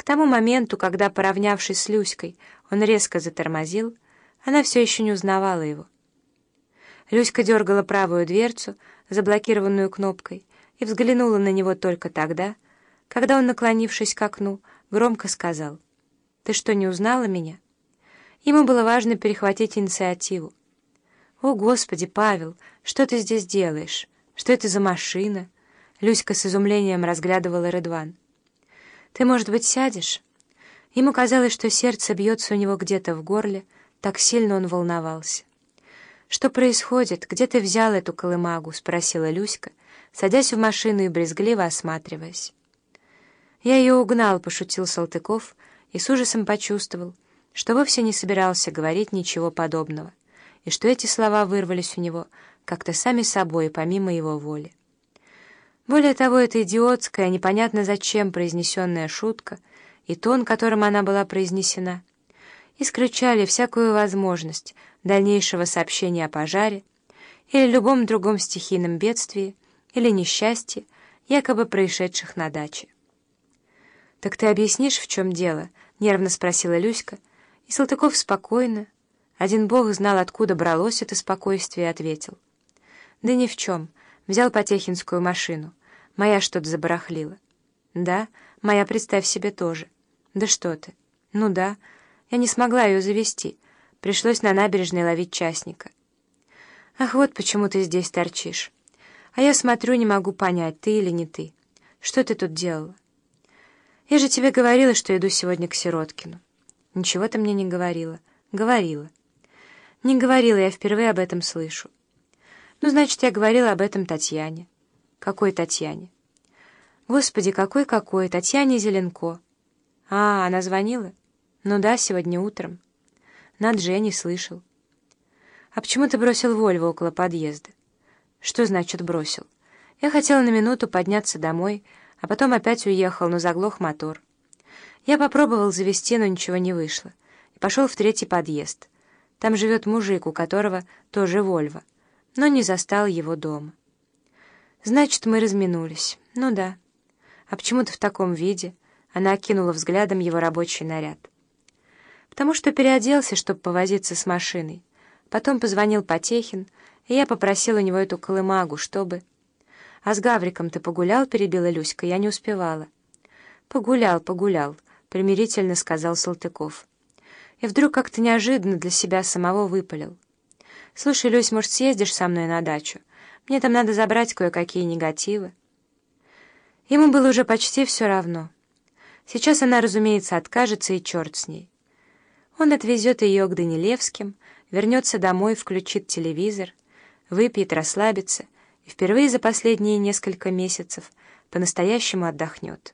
тому моменту, когда, поравнявшись с Люськой, он резко затормозил, она все еще не узнавала его. Люська дергала правую дверцу, заблокированную кнопкой, и взглянула на него только тогда, когда он, наклонившись к окну, громко сказал: «Ты что, не узнала меня?» Ему было важно перехватить инициативу. «О, Господи, Павел, что ты здесь делаешь? Что это за машина?» Люська с изумлением разглядывала Рыдван. «Ты, может быть, сядешь?» Ему казалось, что сердце бьется у него где-то в горле, так сильно он волновался. «Что происходит? Где ты взял эту колымагу?» — спросила Люська, садясь в машину и брезгливо осматриваясь. «Я ее угнал», — пошутил Салтыков, и с ужасом почувствовал, что вовсе не собирался говорить ничего подобного, и что эти слова вырвались у него как-то сами собой, помимо его воли. Более того, эта идиотская, непонятно зачем произнесенная шутка и тон, которым она была произнесена, исключали всякую возможность дальнейшего сообщения о пожаре или любом другом стихийном бедствии или несчастье, якобы происшедших на даче. «Так ты объяснишь, в чем дело?» — нервно спросила Люська, и Салтыков спокойно, один бог знал, откуда бралось это спокойствие, ответил: «Да ни в чем. Взял потехинскую машину. Моя что-то забарахлила». «Да? Моя, представь себе, тоже». «Да что ты?» «Ну да. Я не смогла ее завести. Пришлось на набережной ловить частника». «Ах, вот почему ты здесь торчишь. А я смотрю, не могу понять, ты или не ты. Что ты тут делала?» «Я же тебе говорила, что иду сегодня к Сироткину». «Ничего ты мне не говорила». «Говорила». «Не говорила, я впервые об этом слышу». «Ну, значит, я говорила об этом Татьяне». «Какой Татьяне?» «Господи, какой-какой, Татьяне Зеленко». «А, она звонила?» «Ну да, сегодня утром». «Надо же, я не слышал». «А почему ты бросил Вольво около подъезда?» «Что значит бросил?» «Я хотела на минуту подняться домой, а потом опять уехал, но заглох мотор. Я попробовал завести, но ничего не вышло, и пошел в 3-й подъезд. Там живет мужик, у которого тоже Вольво, но не застал его дома». «Значит, мы разминулись». «Ну да». «А почему ты в таком виде?» Она окинула взглядом его рабочий наряд. «Потому что переоделся, чтобы повозиться с машиной. Потом позвонил Потехин, и я попросил у него эту колымагу, чтобы...» «А с Гавриком ты погулял?» — перебила Люська. «Я не успевала». «Погулял», — примирительно сказал Салтыков. И вдруг как-то неожиданно для себя самого выпалил: «Слушай, Люсь, может, съездишь со мной на дачу? Мне там надо забрать кое-какие негативы». Ему было уже почти все равно. Сейчас она, разумеется, откажется, и черт с ней. Он отвезет ее к Данилевским, вернется домой, включит телевизор, выпьет, расслабится и впервые за последние несколько месяцев по-настоящему отдохнет.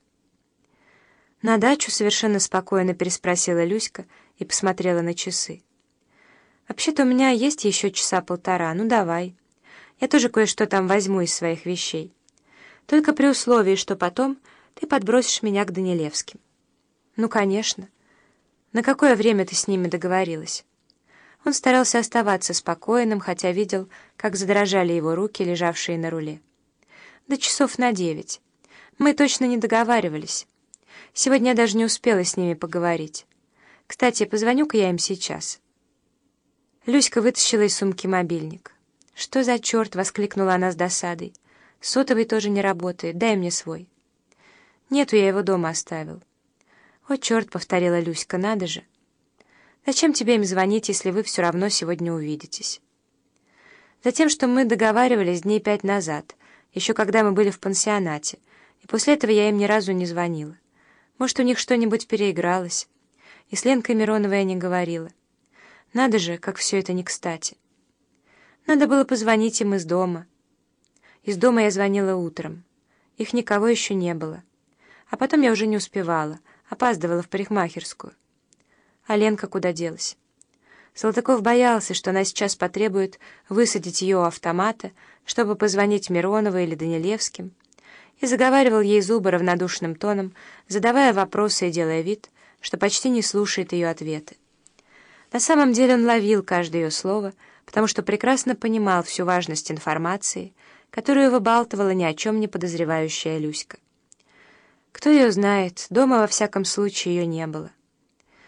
«На дачу?» — совершенно спокойно переспросила Люська и посмотрела на часы. «Вообще-то у меня есть еще часа полтора, ну давай. Я тоже кое-что там возьму из своих вещей. Только при условии, что потом ты подбросишь меня к Данилевским». «Ну, конечно. На какое время ты с ними договорилась?» Он старался оставаться спокойным, хотя видел, как задрожали его руки, лежавшие на руле. «До часов на 9. Мы точно не договаривались. Сегодня я даже не успела с ними поговорить. Кстати, позвоню-ка я им сейчас». Люська вытащила из сумки мобильник. «Что за черт?» — воскликнула она с досадой. «Сотовый тоже не работает. Дай мне свой». «Нету, я его дома оставил». «О, черт!» — повторила Люська. «Надо же! Зачем тебе им звонить, если вы все равно сегодня увидитесь?» «Затем, что мы договаривались дней 5 назад, еще когда мы были в пансионате, и после этого я им ни разу не звонила. Может, у них что-нибудь переигралось. И с Ленкой Мироновой я не говорила. Надо же, как все это не кстати. Надо было позвонить им из дома. Из дома я звонила утром. Их никого еще не было. А потом я уже не успевала, опаздывала в парикмахерскую. А Ленка куда делась?» Салтыков боялся, что она сейчас потребует высадить ее у автомата, чтобы позвонить Мироновой или Данилевским, и заговаривал ей зубы равнодушным тоном, задавая вопросы и делая вид, что почти не слушает ее ответы. На самом деле он ловил каждое ее слово, потому что прекрасно понимал всю важность информации, которую выбалтывала ни о чем не подозревающая Люська. Кто ее знает, дома во всяком случае ее не было.